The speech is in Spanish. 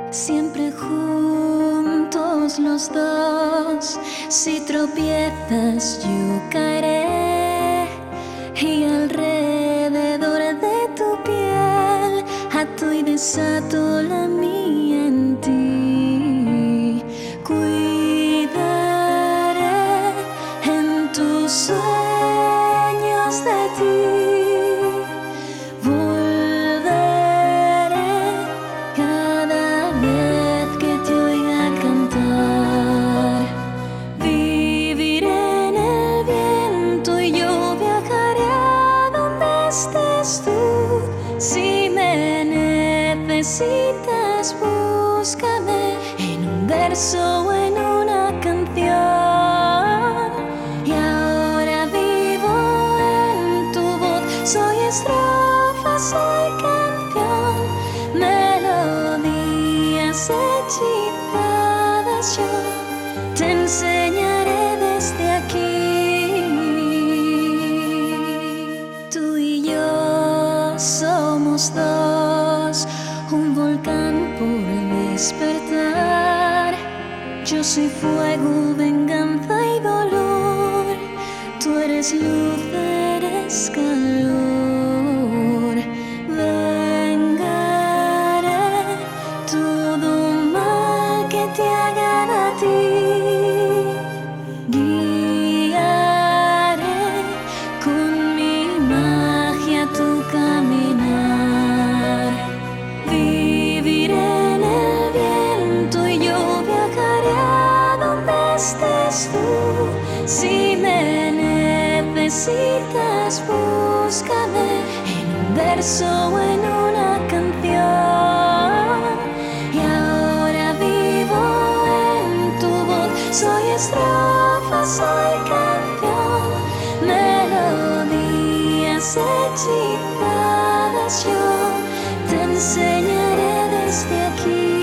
Siempre juntos los dos, si tropiezas yo caeré y alrededor de tu piel ato y desato la mía en ti. Cuidaré en tus sueños de ti. Si me necesitas, búscame en un verso o en una canción. Y ahora vivo en tu voz, soy estrofa, soy canción, melodías hechizadas. Yo te enseñaré desde aquí. Tú y yo somos dos, un volcán por despertar. Yo soy fuego, venganza y dolor. Tú eres luz, eres calor. Vengaré todo mal que te hagan a ti. Guiaré con mi magia tu caminar. Viviré en el viento y yo viajaré a donde estés tú. Si me necesitas, búscame en un verso o en una canción. Y ahora vivo en tu voz, soy estrofa, soy canción, melodías hechizadas. Yo te enseñaré desde aquí.